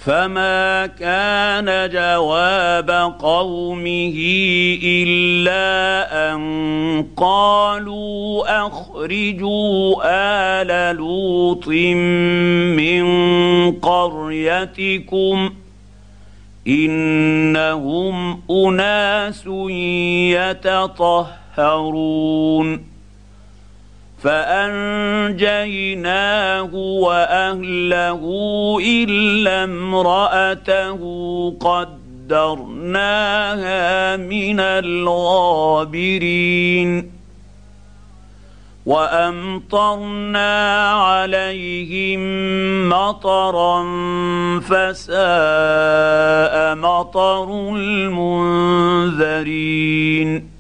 فما كان جواب قومه إلا أن قالوا أخرجوا آل لوط من قريتكم إنهم أناس يتطهرون فأنجيناه وأهله إلا امرأته قدرناها من الغابرين وأمطرنا عليهم مطرا فساء مطر المنذرين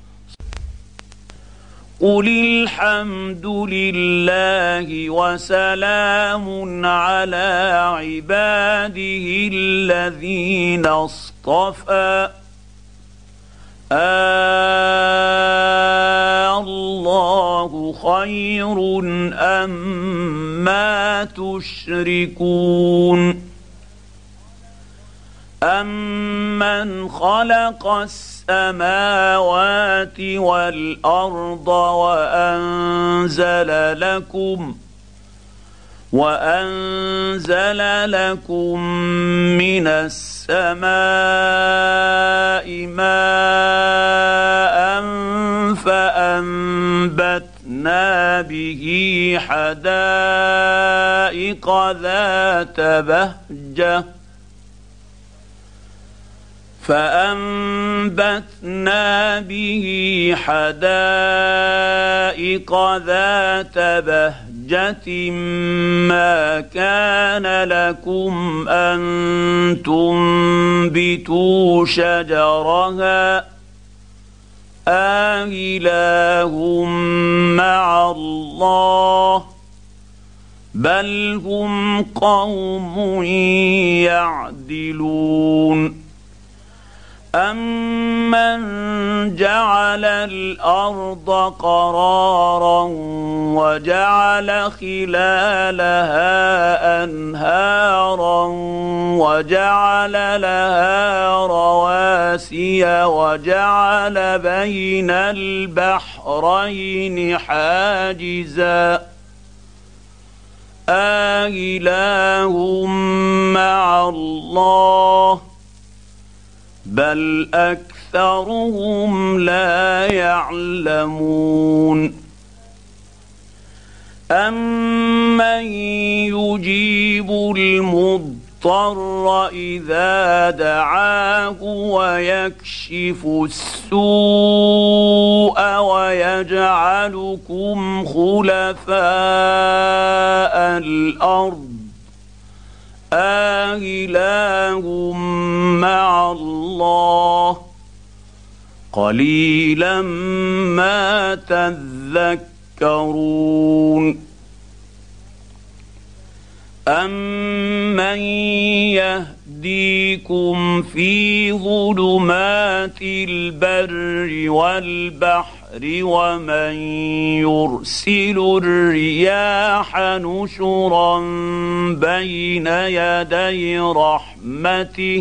قل الحمد لله وسلام على عباده الذين اصطفى الله خير أما تشركون أمن خلق السماوات والأرض وأنزل لكم من السماء ماء فأنبتنا به حدائق ذات بهجة ما كان لكم أن تنبتوا شجرها آلهة مع الله بل هم قوم يعدلون أمن جعل الأرض قرارا وجعل خلالها أنهارا وجعل لها رواسي وجعل بين البحرين حاجزا آلهة مع الله بل أكثرهم لا يعلمون أمن يجيب المضطر إذا دعاه ويكشف السوء ويجعلكم خلفاء الأرض آلهة مع الله قليلا ما تذكرون أمن يهديكم في ظلمات البر والبحر ومن يرسل الرياح نشرا بين يدي رحمته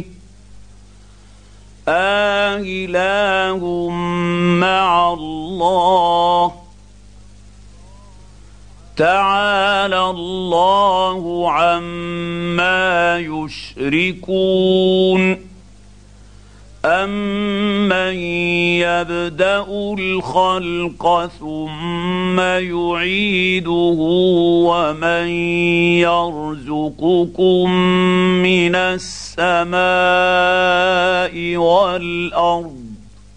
آلهة مع الله تعالى الله عما يشركون أمن يبدأ الخلق ثم يعيده ومن يرزقكم من السماء والأرض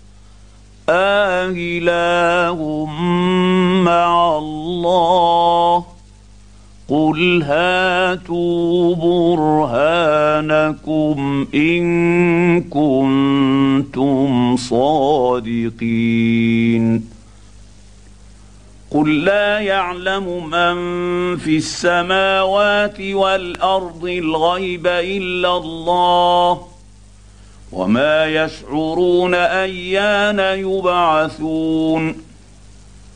آلهة مع الله قل هاتوا برهانكم إن كنتم صادقين قل لا يعلم من في السماوات والأرض الغيب إلا الله وما يشعرون أيان يبعثون